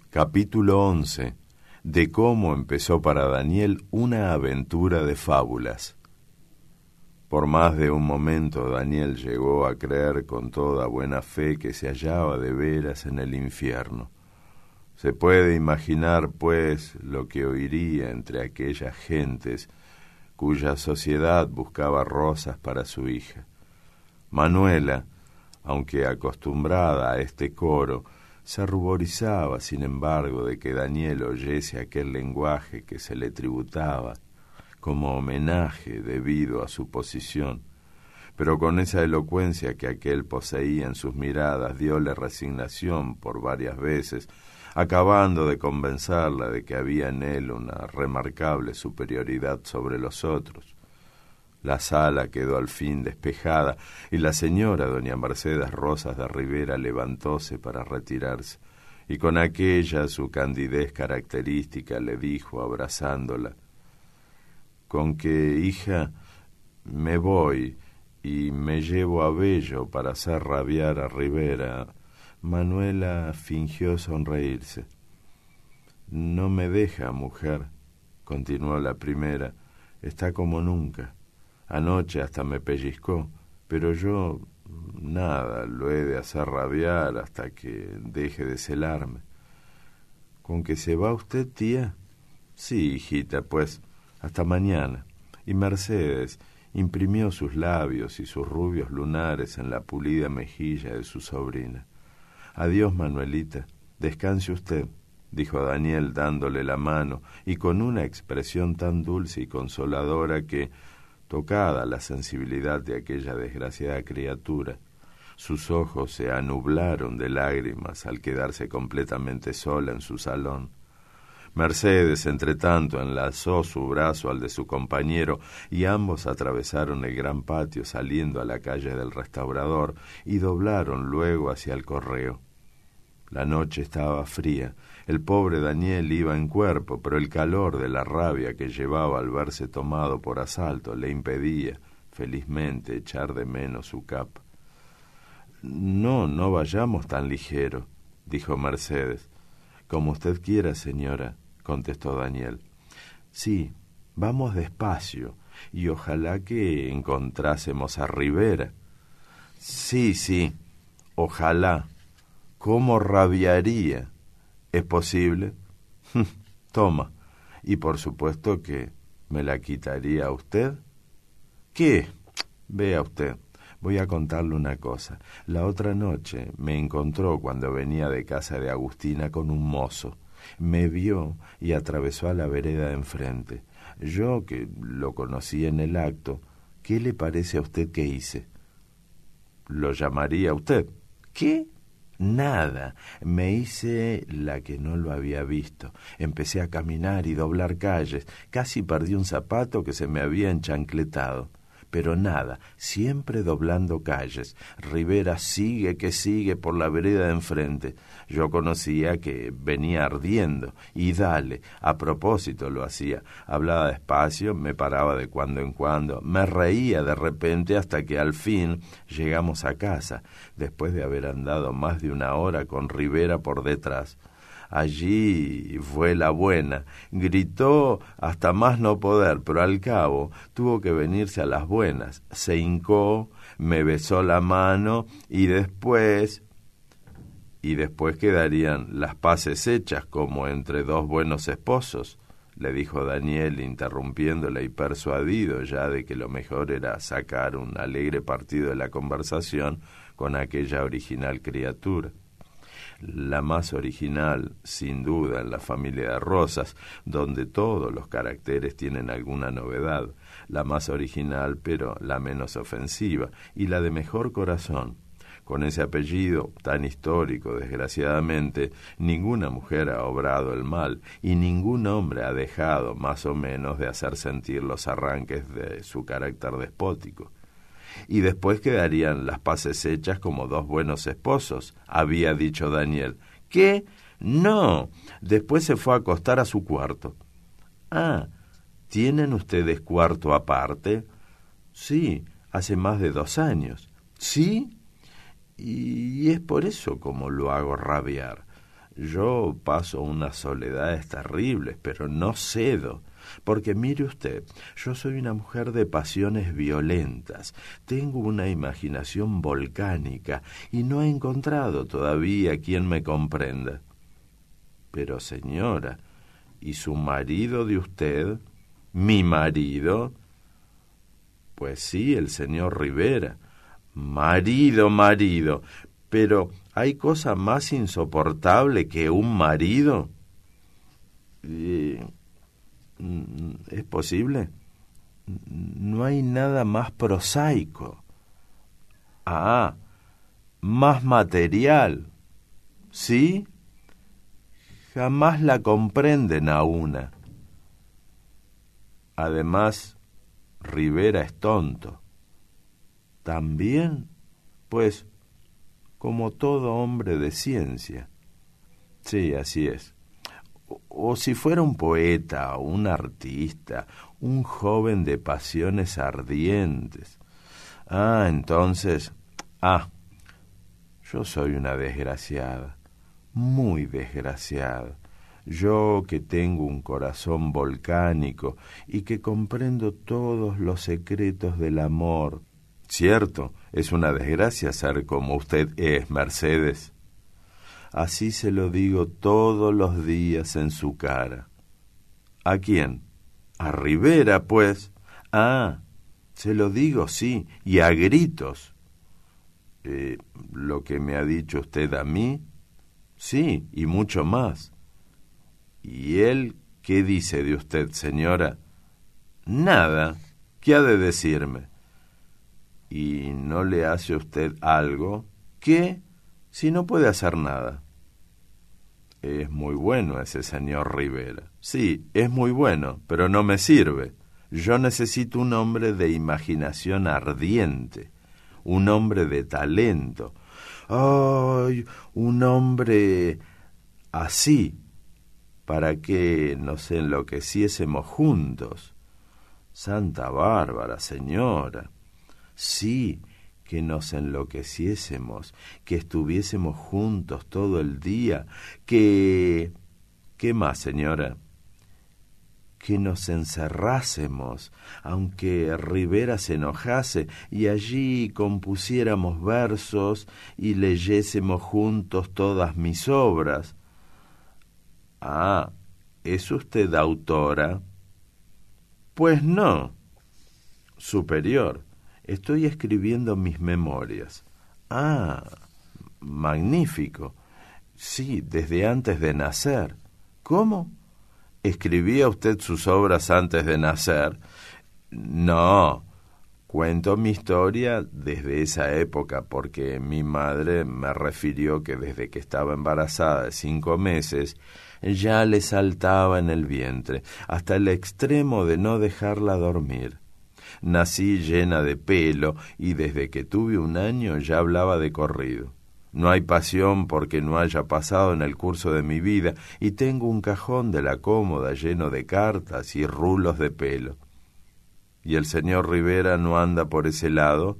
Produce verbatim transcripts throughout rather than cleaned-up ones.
Capítulo once. De cómo empezó para Daniel una aventura de fábulas. Por más de un momento Daniel llegó a creer con toda buena fe que se hallaba de veras en el infierno. Se puede imaginar, pues, lo que oiría entre aquellas gentes cuya sociedad buscaba rosas para su hija. Manuela, aunque acostumbrada a este coro, se ruborizaba, sin embargo, de que Daniel oyese aquel lenguaje que se le tributaba como homenaje debido a su posición, pero con esa elocuencia que aquel poseía en sus miradas dióle resignación por varias veces, acabando de convencerla de que había en él una remarcable superioridad sobre los otros. La sala quedó al fin despejada y la señora doña Mercedes Rosas de Rivera levantóse para retirarse, y con aquella su candidez característica le dijo, abrazándola: «Con que, hija, me voy y me llevo a Bello para hacer rabiar a Rivera». Manuela fingió sonreírse. «No me deja, mujer», continuó la primera, «está como nunca. Anoche hasta me pellizcó, pero yo, nada, lo he de hacer rabiar hasta que deje de celarme». «¿Con que se va usted, tía?» «Sí, hijita, pues, hasta mañana». Y Mercedes imprimió sus labios y sus rubios lunares en la pulida mejilla de su sobrina. «Adiós, Manuelita, descanse usted», dijo Daniel dándole la mano y con una expresión tan dulce y consoladora que, tocada la sensibilidad de aquella desgraciada criatura, sus ojos se anublaron de lágrimas al quedarse completamente sola en su salón. Mercedes, entretanto, enlazó su brazo al de su compañero y ambos atravesaron el gran patio saliendo a la calle del Restaurador y doblaron luego hacia el Correo. La noche estaba fría. El pobre Daniel iba en cuerpo, pero el calor de la rabia que llevaba al verse tomado por asalto le impedía, felizmente, echar de menos su capa. «No, no vayamos tan ligero», dijo Mercedes. «Como usted quiera, señora», contestó Daniel. «Sí, vamos despacio, y ojalá que encontrásemos a Rivera». «Sí, sí, ojalá. ¿Cómo rabiaría? ¿Es posible? Toma, y por supuesto que me la quitaría a usted». «¿Qué? Vea usted, voy a contarle una cosa. La otra noche me encontró cuando venía de casa de Agustina con un mozo. Me vio y atravesó a la vereda de enfrente. Yo, que lo conocí en el acto, ¿qué le parece a usted que hice?» «¿Lo llamaría usted?» «¿Qué? Nada. Me hice la que no lo había visto. Empecé a caminar y doblar calles. Casi perdí un zapato que se me había enchancletado. Pero nada, siempre doblando calles. Rivera sigue que sigue por la vereda de enfrente. Yo conocía que venía ardiendo, y dale, a propósito lo hacía. Hablaba despacio, me paraba de cuando en cuando, me reía de repente hasta que al fin llegamos a casa, después de haber andado más de una hora con Rivera por detrás. Allí fue la buena, gritó hasta más no poder, pero al cabo tuvo que venirse a las buenas. Se hincó, me besó la mano y después... ¿Y después quedarían las paces hechas como entre dos buenos esposos?», le dijo Daniel, interrumpiéndola y persuadido ya de que lo mejor era sacar un alegre partido de la conversación con aquella original criatura. La más original, sin duda, en la familia de Rosas, donde todos los caracteres tienen alguna novedad, la más original, pero la menos ofensiva, y la de mejor corazón. Con ese apellido tan histórico, desgraciadamente, ninguna mujer ha obrado el mal, y ningún hombre ha dejado, más o menos, de hacer sentir los arranques de su carácter despótico. «Y después quedarían las paces hechas como dos buenos esposos», había dicho Daniel. «¿Qué? No, después se fue a acostar a su cuarto». «Ah, ¿tienen ustedes cuarto aparte?» «Sí, hace más de dos años». «¿Sí? Y es por eso como lo hago rabiar. Yo paso unas soledades terribles, pero no cedo. Porque mire usted, yo soy una mujer de pasiones violentas, tengo una imaginación volcánica y no he encontrado todavía quien me comprenda. Pero señora, ¿y su marido de usted? ¿Mi marido? Pues sí, el señor Rivera. Marido, marido. Pero ¿hay cosa más insoportable que un marido? Eh, ¿Es posible? No hay nada más prosaico. Ah, más material. ¿Sí? Jamás la comprenden a una. Además, Rivera es tonto. ¿También? Pues, como todo hombre de ciencia. Sí, así es. O, o si fuera un poeta, un artista, un joven de pasiones ardientes. Ah, entonces... Ah, yo soy una desgraciada, muy desgraciada. Yo que tengo un corazón volcánico y que comprendo todos los secretos del amor. Cierto, es una desgracia ser como usted es, Mercedes. Así se lo digo todos los días en su cara. ¿A quién? A Rivera, pues. Ah, se lo digo, sí, y a gritos. Eh, ¿Lo que me ha dicho usted a mí? Sí, y mucho más. ¿Y él qué dice de usted, señora? Nada. ¿Qué ha de decirme? ¿Y no le hace usted algo? ¿Qué? Si no puede hacer nada. Es muy bueno ese señor Rivera. Sí, es muy bueno, pero no me sirve. Yo necesito un hombre de imaginación ardiente, un hombre de talento. ¡Ay! Un hombre así, para que nos enloqueciésemos juntos. Santa Bárbara, señora. Sí, que nos enloqueciésemos, que estuviésemos juntos todo el día, que... ¿Qué más, señora? Que nos encerrásemos, aunque Rivera se enojase, y allí compusiéramos versos y leyésemos juntos todas mis obras. Ah, ¿es usted autora? Pues no. Superior. Estoy escribiendo mis memorias. Ah, magnífico. Sí, desde antes de nacer. ¿Cómo? ¿Escribía usted sus obras antes de nacer? No, cuento mi historia desde esa época porque mi madre me refirió que desde que estaba embarazada de cinco meses ya le saltaba en el vientre, hasta el extremo de no dejarla dormir. Nací llena de pelo y desde que tuve un año ya hablaba de corrido. No hay pasión porque no haya pasado en el curso de mi vida y tengo un cajón de la cómoda lleno de cartas y rulos de pelo. ¿Y el señor Rivera no anda por ese lado?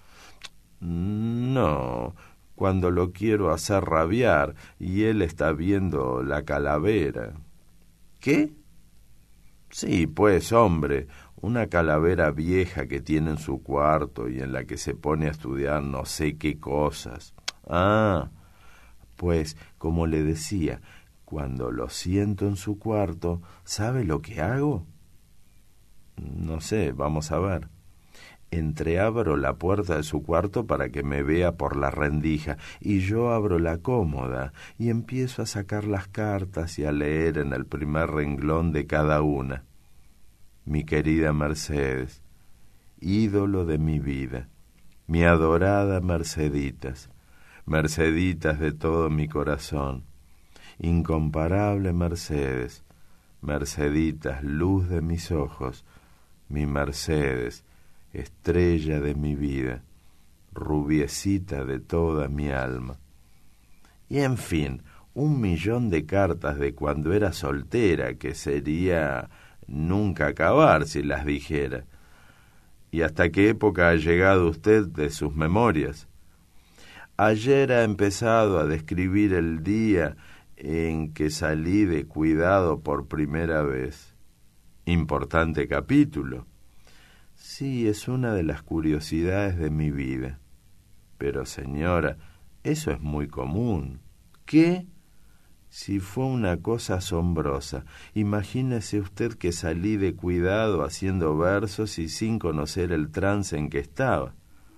No, cuando lo quiero hacer rabiar y él está viendo La Calavera. ¿Qué? Sí, pues, hombre, una calavera vieja que tiene en su cuarto y en la que se pone a estudiar no sé qué cosas. Ah, pues, como le decía, cuando lo siento en su cuarto, ¿sabe lo que hago? No sé, vamos a ver. Entreabro la puerta de su cuarto para que me vea por la rendija, y yo abro la cómoda y empiezo a sacar las cartas y a leer en el primer renglón de cada una. Mi querida Mercedes, ídolo de mi vida, mi adorada Merceditas, Merceditas de todo mi corazón, incomparable Mercedes, Merceditas, luz de mis ojos, mi Mercedes, estrella de mi vida, rubiecita de toda mi alma. Y en fin, un millón de cartas de cuando era soltera, que sería nunca acabar si las dijera. ¿Y hasta qué época ha llegado usted de sus memorias? Ayer ha empezado a describir el día en que salí de cuidado por primera vez. Importante capítulo. Sí, es una de las curiosidades de mi vida. Pero, señora, eso es muy común. ¿Qué? Si fue una cosa asombrosa. Imagínese usted que salí de cuidado haciendo versos y sin conocer el trance en que estaba.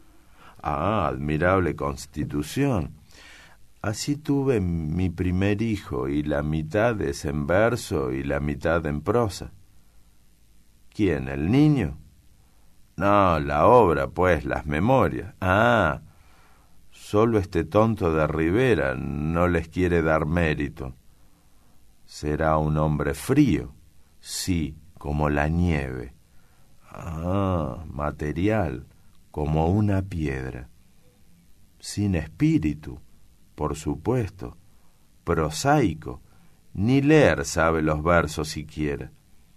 Ah, admirable constitución. Así tuve mi primer hijo, y la mitad es en verso y la mitad en prosa. ¿Quién, el niño? No, la obra, pues, las memorias. Ah, solo este tonto de Rivera no les quiere dar mérito. ¿Será un hombre frío? Sí, como la nieve. Ah, material, como una piedra. Sin espíritu, por supuesto. Prosaico, ni leer sabe los versos siquiera.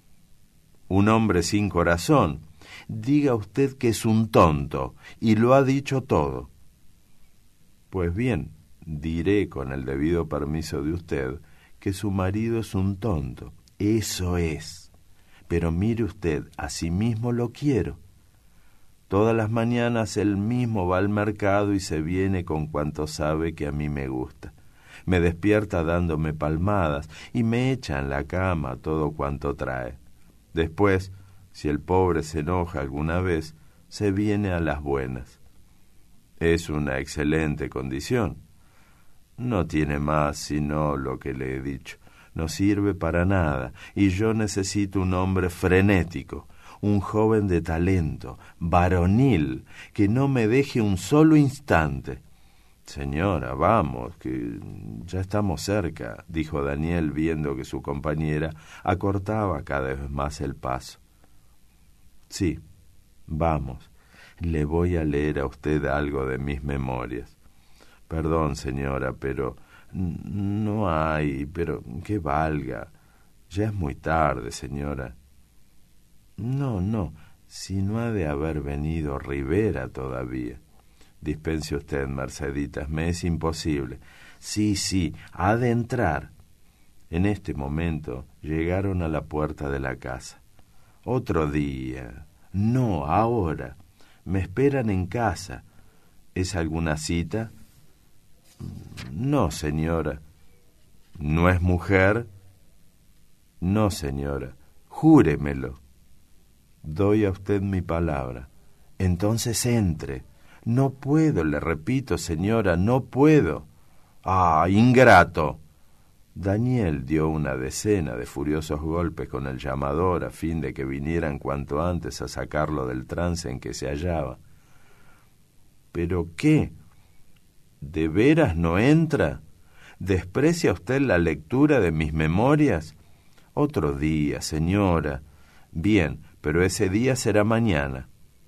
Un hombre sin corazón. Diga usted que es un tonto, y lo ha dicho todo. Pues bien, diré con el debido permiso de usted que su marido es un tonto. Eso es. Pero mire usted, así mismo lo quiero. Todas las mañanas él mismo va al mercado y se viene con cuanto sabe que a mí me gusta. Me despierta dándome palmadas y me echa en la cama todo cuanto trae. Después, si el pobre se enoja alguna vez, se viene a las buenas. Es una excelente condición. No tiene más sino lo que le he dicho. No sirve para nada, y yo necesito un hombre frenético, un joven de talento, varonil, que no me deje un solo instante. Señora, vamos, que ya estamos cerca, dijo Daniel, viendo que su compañera acortaba cada vez más el paso. Sí, vamos, le voy a leer a usted algo de mis memorias. Perdón, señora, pero no hay, pero que valga. Ya es muy tarde, señora. No, no, si no ha de haber venido Rivera todavía. Dispense usted, Merceditas, me es imposible. Sí, sí, ha de entrar. En este momento llegaron a la puerta de la casa. Otro día. No, ahora. Me esperan en casa. ¿Es alguna cita? No, señora. ¿No es mujer? No, señora. Júremelo. Doy a usted mi palabra. Entonces entre. No puedo, le repito, señora, no puedo. ¡Ah, ingrato! Daniel dio una decena de furiosos golpes con el llamador a fin de que vinieran cuanto antes a sacarlo del trance en que se hallaba. ¿Pero qué? ¿De veras no entra? ¿Desprecia usted la lectura de mis memorias? Otro día, señora. Bien, pero ese día será mañana.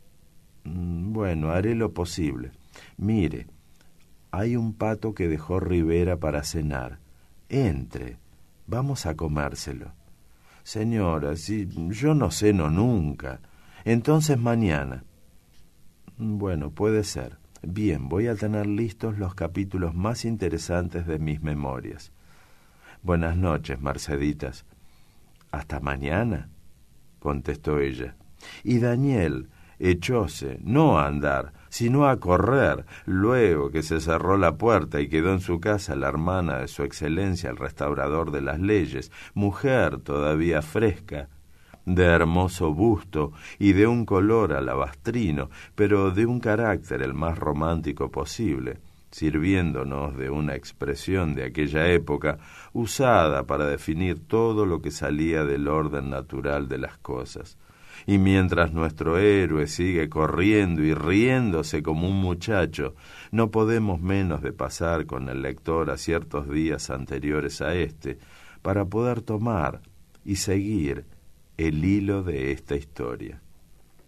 Bueno, haré lo posible. Mire, hay un pato que dejó Rivera para cenar. Entre, vamos a comérselo. Señora, si yo no ceno nunca. Entonces mañana. Bueno, puede ser. Bien, voy a tener listos los capítulos más interesantes de mis memorias. Buenas noches, Merceditas. Hasta mañana, contestó ella. Y Daniel echóse, no a andar, sino a correr, luego que se cerró la puerta y quedó en su casa la hermana de su excelencia, el restaurador de las leyes, mujer todavía fresca, de hermoso busto y de un color alabastrino, pero de un carácter el más romántico posible, sirviéndonos de una expresión de aquella época usada para definir todo lo que salía del orden natural de las cosas. Y mientras nuestro héroe sigue corriendo y riéndose como un muchacho, no podemos menos de pasar con el lector a ciertos días anteriores a este, para poder tomar y seguir el hilo de esta historia.